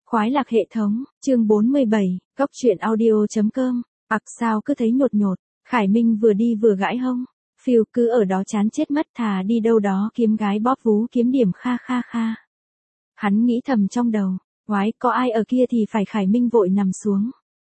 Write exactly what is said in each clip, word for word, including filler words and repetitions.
Khoái lạc hệ thống, chương bốn mươi bảy, góc truyện audio.com, ặc sao cứ thấy nhột nhột, Khải Minh vừa đi vừa gãi hông, phiêu cứ ở đó chán chết mất thà đi đâu đó kiếm gái bóp vú kiếm điểm kha kha kha. Hắn nghĩ thầm trong đầu, quái có ai ở kia thì phải. Khải Minh vội nằm xuống.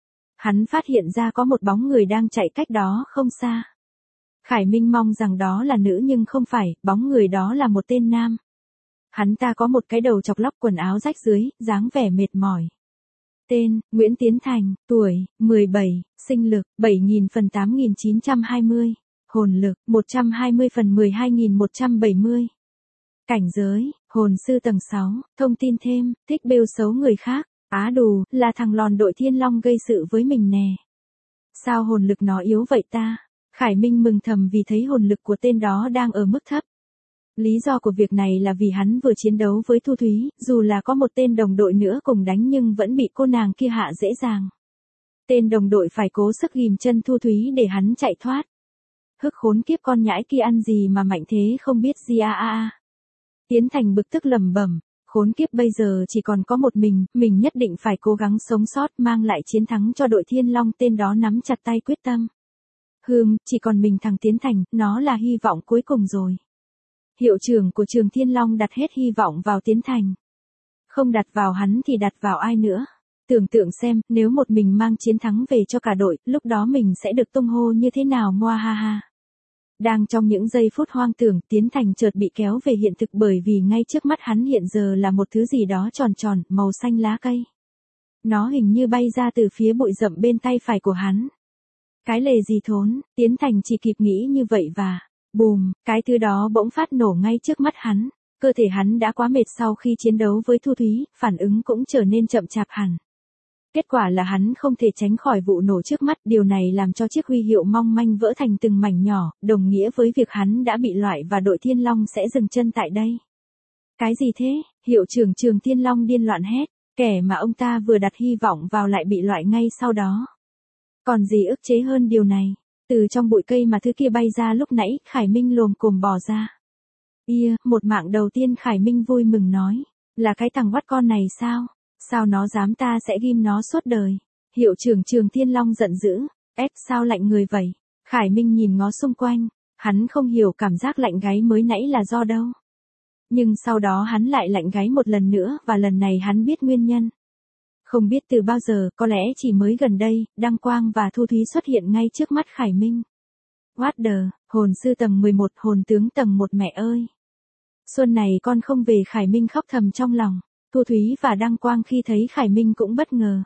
Hắn phát hiện ra có một bóng người đang chạy cách đó không xa. Khải Minh mong rằng đó là nữ nhưng không phải, bóng người đó là một tên nam. Hắn ta có một cái đầu chọc lóc, quần áo rách dưới, dáng vẻ mệt mỏi. Tên, Nguyễn Tiến Thành, tuổi, mười bảy, sinh lực, bảy nghìn phần tám nghìn chín trăm hai mươi, hồn lực, một trăm hai mươi phần mười hai nghìn một trăm bảy mươi. Cảnh giới, hồn sư tầng sáu, thông tin thêm, thích bêu xấu người khác, á đù, là thằng lòn đội Thiên Long gây sự với mình nè. Sao hồn lực nó yếu vậy ta? Khải Minh mừng thầm vì thấy hồn lực của tên đó đang ở mức thấp. Lý do của việc này là vì hắn vừa chiến đấu với Thu Thúy, dù là có một tên đồng đội nữa cùng đánh nhưng vẫn bị cô nàng kia hạ dễ dàng. Tên đồng đội phải cố sức ghìm chân Thu Thúy để hắn chạy thoát. Hức khốn kiếp, con nhãi kia ăn gì mà mạnh thế không biết gì a a a. Tiến Thành bực tức lẩm bẩm, khốn kiếp, bây giờ chỉ còn có một mình, mình nhất định phải cố gắng sống sót mang lại chiến thắng cho đội Thiên Long. Tên đó nắm chặt tay quyết tâm. Hừm, chỉ còn mình thằng Tiến Thành, nó là hy vọng cuối cùng rồi. Hiệu trưởng của trường Thiên Long đặt hết hy vọng vào Tiến Thành. Không đặt vào hắn thì đặt vào ai nữa? Tưởng tượng xem, nếu một mình mang chiến thắng về cho cả đội, lúc đó mình sẽ được tung hô như thế nào, moa ha ha. Đang trong những giây phút hoang tưởng, Tiến Thành chợt bị kéo về hiện thực bởi vì ngay trước mắt hắn hiện giờ là một thứ gì đó tròn tròn, màu xanh lá cây. Nó hình như bay ra từ phía bụi rậm bên tay phải của hắn. Cái lề gì thốn, Tiến Thành chỉ kịp nghĩ như vậy và... bùm, cái thứ đó bỗng phát nổ ngay trước mắt hắn. Cơ thể hắn đã quá mệt sau khi chiến đấu với Thu Thúy, phản ứng cũng trở nên chậm chạp hẳn. Kết quả là hắn không thể tránh khỏi vụ nổ trước mắt, điều này làm cho chiếc huy hiệu mong manh vỡ thành từng mảnh nhỏ, đồng nghĩa với việc hắn đã bị loại và đội Thiên Long sẽ dừng chân tại đây. Cái gì thế? Hiệu trưởng trường Thiên Long điên loạn hét, kẻ mà ông ta vừa đặt hy vọng vào lại bị loại ngay sau đó. Còn gì ức chế hơn điều này? Từ trong bụi cây mà thứ kia bay ra lúc nãy, Khải Minh lồm cồm bò ra. Ia, một mạng đầu tiên. Khải Minh vui mừng nói, là cái thằng vắt con này sao? Sao nó dám, ta sẽ ghim nó suốt đời. Hiệu trưởng trường Thiên Long giận dữ, ép sao lạnh người vậy? Khải Minh nhìn ngó xung quanh, hắn không hiểu cảm giác lạnh gáy mới nãy là do đâu. Nhưng sau đó hắn lại lạnh gáy một lần nữa, và lần này hắn biết nguyên nhân. Không biết từ bao giờ, có lẽ chỉ mới gần đây, Đăng Quang và Thu Thúy xuất hiện ngay trước mắt Khải Minh. What the, hồn sư tầng mười một, hồn tướng tầng một, mẹ ơi. Xuân này con không về. Khải Minh khóc thầm trong lòng. Thu Thúy và Đăng Quang khi thấy Khải Minh cũng bất ngờ.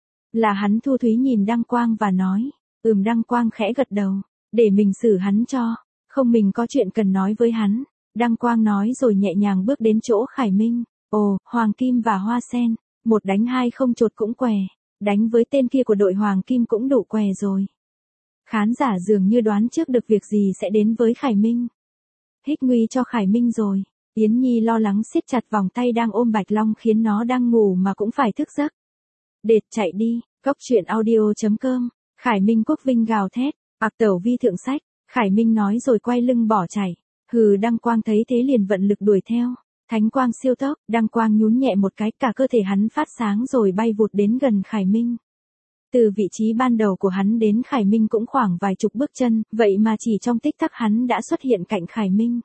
Là hắn. Thu Thúy nhìn Đăng Quang và nói, ừm. Đăng Quang khẽ gật đầu, để mình xử hắn cho, không mình có chuyện cần nói với hắn. Đăng Quang nói rồi nhẹ nhàng bước đến chỗ Khải Minh. Ồ, Hoàng Kim và Hoa Sen. Một đánh hai không chột cũng què, đánh với tên kia của đội Hoàng Kim cũng đủ què rồi. Khán giả dường như đoán trước được việc gì sẽ đến với Khải Minh. Hích nguy cho Khải Minh rồi. Yến Nhi lo lắng siết chặt vòng tay đang ôm Bạch Long khiến nó đang ngủ mà cũng phải thức giấc. Đệt, chạy đi, góc truyện audio.com, Khải Minh quốc vinh gào thét, ặc tẩu vi thượng sách, Khải Minh nói rồi quay lưng bỏ chạy. Hừ. Đăng Quang thấy thế liền vận lực đuổi theo. Thánh quang siêu tốc, Đăng Quang nhún nhẹ một cái, cả cơ thể hắn phát sáng rồi bay vụt đến gần Khải Minh. Từ vị trí ban đầu của hắn đến Khải Minh cũng khoảng vài chục bước chân, vậy mà chỉ trong tích tắc hắn đã xuất hiện cạnh Khải Minh.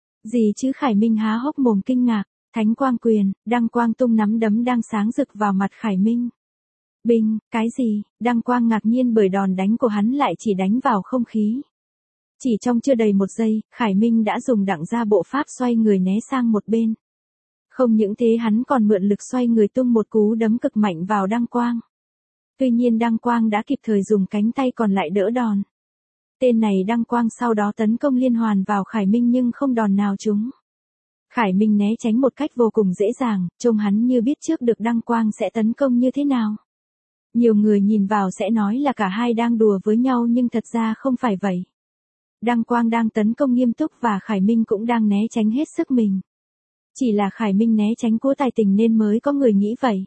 Gì chứ? Khải Minh há hốc mồm kinh ngạc. Thánh quang quyền, Đăng Quang tung nắm đấm đang sáng rực vào mặt Khải Minh. Binh, cái gì? Đăng Quang ngạc nhiên bởi đòn đánh của hắn lại chỉ đánh vào không khí. Chỉ trong chưa đầy một giây, Khải Minh đã dùng đặng ra bộ pháp xoay người né sang một bên. Không những thế hắn còn mượn lực xoay người tung một cú đấm cực mạnh vào Đăng Quang. Tuy nhiên Đăng Quang đã kịp thời dùng cánh tay còn lại đỡ đòn. Tên này Đăng Quang sau đó tấn công liên hoàn vào Khải Minh nhưng không đòn nào trúng. Khải Minh né tránh một cách vô cùng dễ dàng, trông hắn như biết trước được Đăng Quang sẽ tấn công như thế nào. Nhiều người nhìn vào sẽ nói là cả hai đang đùa với nhau nhưng thật ra không phải vậy. Đăng Quang đang tấn công nghiêm túc và Khải Minh cũng đang né tránh hết sức mình. Chỉ là Khải Minh né tránh cố tài tình nên mới có người nghĩ vậy.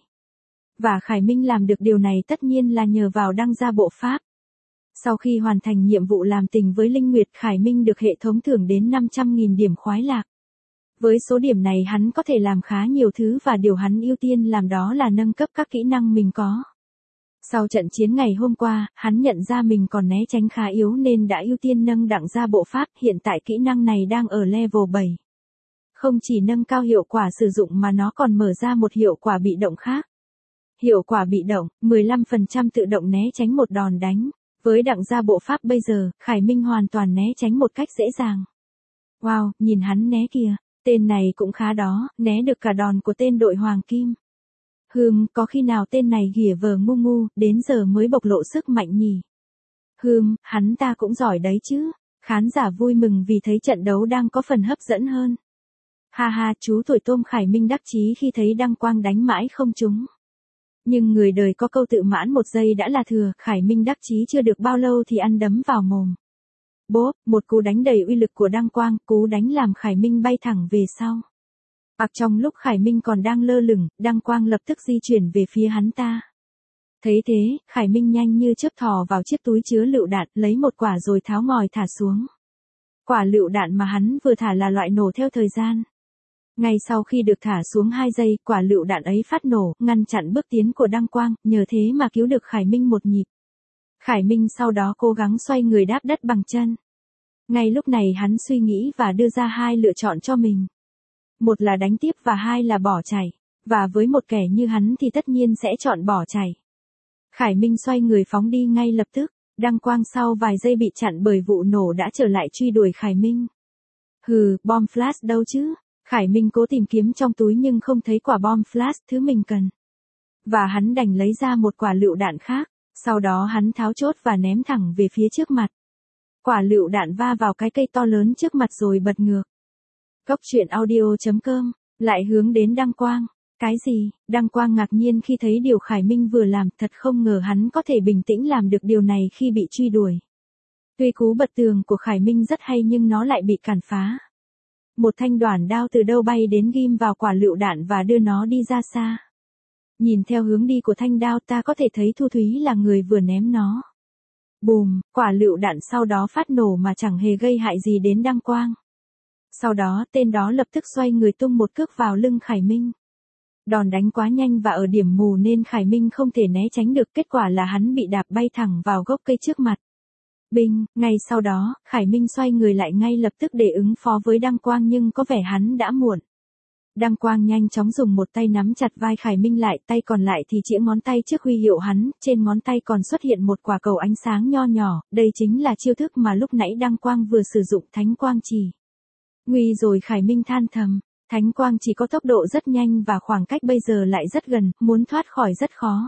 Và Khải Minh làm được điều này tất nhiên là nhờ vào đăng gia bộ pháp. Sau khi hoàn thành nhiệm vụ làm tình với Linh Nguyệt, Khải Minh được hệ thống thưởng đến năm trăm nghìn điểm khoái lạc. Với số điểm này hắn có thể làm khá nhiều thứ và điều hắn ưu tiên làm đó là nâng cấp các kỹ năng mình có. Sau trận chiến ngày hôm qua, hắn nhận ra mình còn né tránh khá yếu nên đã ưu tiên nâng đẳng ra bộ pháp, hiện tại kỹ năng này đang ở level bảy. Không chỉ nâng cao hiệu quả sử dụng mà nó còn mở ra một hiệu quả bị động khác. Hiệu quả bị động, mười lăm phần trăm tự động né tránh một đòn đánh. Với đẳng gia bộ pháp bây giờ, Khải Minh hoàn toàn né tránh một cách dễ dàng. Wow, nhìn hắn né kìa, tên này cũng khá đó, né được cả đòn của tên đội Hoàng Kim. Hừm, có khi nào tên này ghỉa vờ ngu ngu, đến giờ mới bộc lộ sức mạnh nhỉ? Hừm, hắn ta cũng giỏi đấy chứ. Khán giả vui mừng vì thấy trận đấu đang có phần hấp dẫn hơn. Ha ha, chú tuổi tôm Khải Minh đắc chí khi thấy Đăng Quang đánh mãi không trúng. Nhưng người đời có câu tự mãn một giây đã là thừa, Khải Minh đắc chí chưa được bao lâu thì ăn đấm vào mồm. Bốp, một cú đánh đầy uy lực của Đăng Quang, cú đánh làm Khải Minh bay thẳng về sau. Hoặc trong lúc Khải Minh còn đang lơ lửng, Đăng Quang lập tức di chuyển về phía hắn ta. Thấy thế, Khải Minh nhanh như chớp thò vào chiếc túi chứa lựu đạn, lấy một quả rồi tháo ngòi thả xuống. Quả lựu đạn mà hắn vừa thả là loại nổ theo thời gian. Ngay sau khi được thả xuống hai giây, quả lựu đạn ấy phát nổ, ngăn chặn bước tiến của Đăng Quang, nhờ thế mà cứu được Khải Minh một nhịp. Khải Minh sau đó cố gắng xoay người đáp đất bằng chân. Ngay lúc này hắn suy nghĩ và đưa ra hai lựa chọn cho mình. Một là đánh tiếp và hai là bỏ chạy. Và với một kẻ như hắn thì tất nhiên sẽ chọn bỏ chạy. Khải Minh xoay người phóng đi ngay lập tức. Đăng Quang sau vài giây bị chặn bởi vụ nổ đã trở lại truy đuổi Khải Minh. Hừ, bom flash đâu chứ? Khải Minh cố tìm kiếm trong túi nhưng không thấy quả bom flash thứ mình cần. Và hắn đành lấy ra một quả lựu đạn khác, sau đó hắn tháo chốt và ném thẳng về phía trước mặt. Quả lựu đạn va vào cái cây to lớn trước mặt rồi bật ngược. Cốc truyện audio chấm com, lại hướng đến Đăng Quang. Cái gì? Đăng Quang ngạc nhiên khi thấy điều Khải Minh vừa làm, thật không ngờ hắn có thể bình tĩnh làm được điều này khi bị truy đuổi. Tuy cú bật tường của Khải Minh rất hay nhưng nó lại bị cản phá. Một thanh đoản đao từ đâu bay đến ghim vào quả lựu đạn và đưa nó đi ra xa. Nhìn theo hướng đi của thanh đao ta có thể thấy Thu Thúy là người vừa ném nó. Bùm, quả lựu đạn sau đó phát nổ mà chẳng hề gây hại gì đến Đăng Quang. Sau đó tên đó lập tức xoay người tung một cước vào lưng Khải Minh. Đòn đánh quá nhanh và ở điểm mù nên Khải Minh không thể né tránh được, kết quả là hắn bị đạp bay thẳng vào gốc cây trước mặt. Binh, ngay sau đó, Khải Minh xoay người lại ngay lập tức để ứng phó với Đăng Quang nhưng có vẻ hắn đã muộn. Đăng Quang nhanh chóng dùng một tay nắm chặt vai Khải Minh lại, tay còn lại thì chĩa ngón tay trước huy hiệu hắn, trên ngón tay còn xuất hiện một quả cầu ánh sáng nho nhỏ, đây chính là chiêu thức mà lúc nãy Đăng Quang vừa sử dụng Thánh Quang Chỉ. Nguy rồi, Khải Minh than thầm, Thánh Quang Chỉ có tốc độ rất nhanh và khoảng cách bây giờ lại rất gần, muốn thoát khỏi rất khó.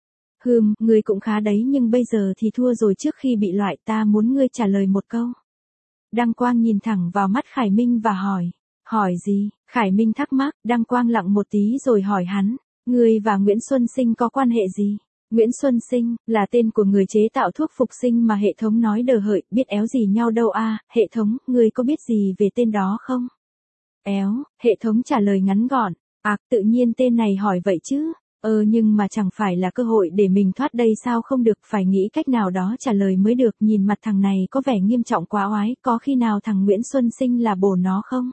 Hừm, ngươi cũng khá đấy nhưng bây giờ thì thua rồi, trước khi bị loại ta muốn ngươi trả lời một câu. Đăng Quang nhìn thẳng vào mắt Khải Minh và hỏi. Hỏi gì? Khải Minh thắc mắc, Đăng Quang lặng một tí rồi hỏi hắn. Ngươi và Nguyễn Xuân Sinh có quan hệ gì? Nguyễn Xuân Sinh, là tên của người chế tạo thuốc phục sinh mà hệ thống nói đờ hợi, biết éo gì nhau đâu à, hệ thống, ngươi có biết gì về tên đó không? Éo, hệ thống trả lời ngắn gọn. À, tự nhiên tên này hỏi vậy chứ. Ờ nhưng mà chẳng phải là cơ hội để mình thoát đây sao, không được, phải nghĩ cách nào đó trả lời mới được, nhìn mặt thằng này có vẻ nghiêm trọng quá oái, có khi nào thằng Nguyễn Xuân Sinh là bồ nó không?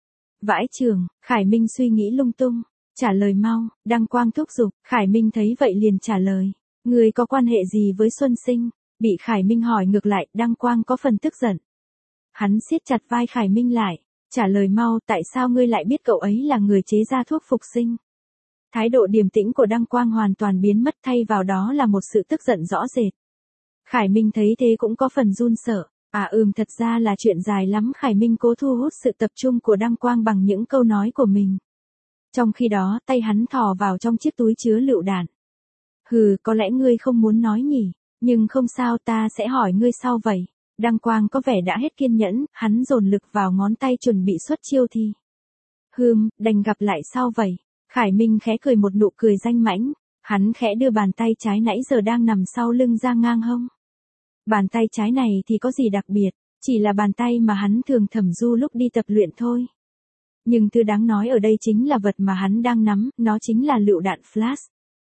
Vãi chưởng, Khải Minh suy nghĩ lung tung, trả lời mau, Đăng Quang thúc giục, Khải Minh thấy vậy liền trả lời, người có quan hệ gì với Xuân Sinh? Bị Khải Minh hỏi ngược lại, Đăng Quang có phần tức giận. Hắn siết chặt vai Khải Minh lại, trả lời mau, tại sao ngươi lại biết cậu ấy là người chế ra thuốc phục sinh? Thái độ điềm tĩnh của Đăng Quang hoàn toàn biến mất, thay vào đó là một sự tức giận rõ rệt. Khải Minh thấy thế cũng có phần run sợ. À ừm thật ra là chuyện dài lắm. Khải Minh cố thu hút sự tập trung của Đăng Quang bằng những câu nói của mình. Trong khi đó tay hắn thò vào trong chiếc túi chứa lựu đạn. Hừ, có lẽ ngươi không muốn nói nhỉ, nhưng không sao, ta sẽ hỏi ngươi sau vậy. Đăng Quang có vẻ đã hết kiên nhẫn, hắn dồn lực vào ngón tay chuẩn bị xuất chiêu thì. Hừm, đành gặp lại sau vậy. Khải Minh khẽ cười một nụ cười danh mãnh, hắn khẽ đưa bàn tay trái nãy giờ đang nằm sau lưng ra ngang hông. Bàn tay trái này thì có gì đặc biệt, chỉ là bàn tay mà hắn thường thẩm du lúc đi tập luyện thôi. Nhưng thứ đáng nói ở đây chính là vật mà hắn đang nắm, nó chính là lựu đạn flash.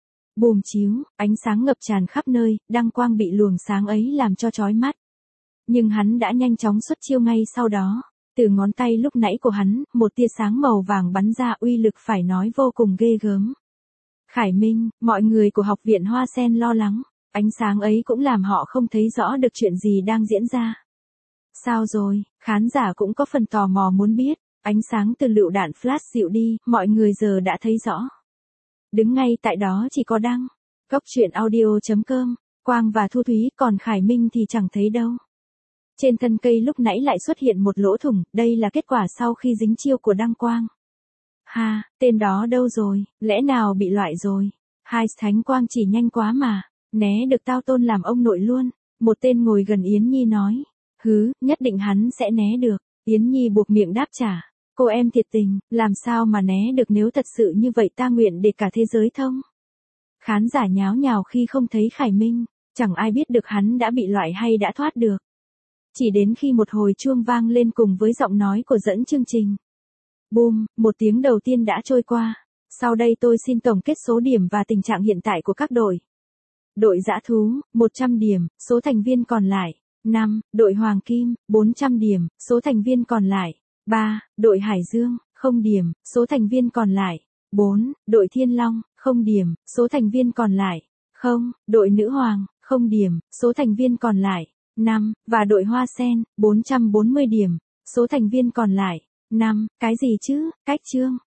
Bùm chiếu, ánh sáng ngập tràn khắp nơi, Đăng Quang bị luồng sáng ấy làm cho chói mắt. Nhưng hắn đã nhanh chóng xuất chiêu ngay sau đó. Từ ngón tay lúc nãy của hắn, một tia sáng màu vàng bắn ra, uy lực phải nói vô cùng ghê gớm. Khải Minh, mọi người của học viện Hoa Sen lo lắng. Ánh sáng ấy cũng làm họ không thấy rõ được chuyện gì đang diễn ra. Sao rồi, khán giả cũng có phần tò mò muốn biết. Ánh sáng từ lựu đạn flash dịu đi, mọi người giờ đã thấy rõ. Đứng ngay tại đó chỉ có Đăng, Cốc truyện audio chấm com, Quang và Thu Thúy, còn Khải Minh thì chẳng thấy đâu. Trên thân cây lúc nãy lại xuất hiện một lỗ thủng, đây là kết quả sau khi dính chiêu của Đăng Quang. Ha, tên đó đâu rồi, lẽ nào bị loại rồi? Hai Thánh Quang chỉ nhanh quá mà, né được tao tôn làm ông nội luôn. Một tên ngồi gần Yến Nhi nói, hứ, nhất định hắn sẽ né được. Yến Nhi buộc miệng đáp trả, cô em thiệt tình, làm sao mà né được, nếu thật sự như vậy ta nguyện để cả thế giới thông. Khán giả nháo nhào khi không thấy Khải Minh, chẳng ai biết được hắn đã bị loại hay đã thoát được. Chỉ đến khi một hồi chuông vang lên cùng với giọng nói của dẫn chương trình. Boom, một tiếng đầu tiên đã trôi qua. Sau đây tôi xin tổng kết số điểm và tình trạng hiện tại của các đội. Đội Dã Thú, một trăm điểm, số thành viên còn lại, năm, đội Hoàng Kim, bốn trăm điểm, số thành viên còn lại, ba, đội Hải Dương, không điểm, số thành viên còn lại, bốn, đội Thiên Long, không điểm, số thành viên còn lại, không, đội Nữ Hoàng, không điểm, số thành viên còn lại, năm, và đội Hoa Sen, bốn trăm bốn mươi điểm, số thành viên còn lại, năm, cái gì chứ, cách chương.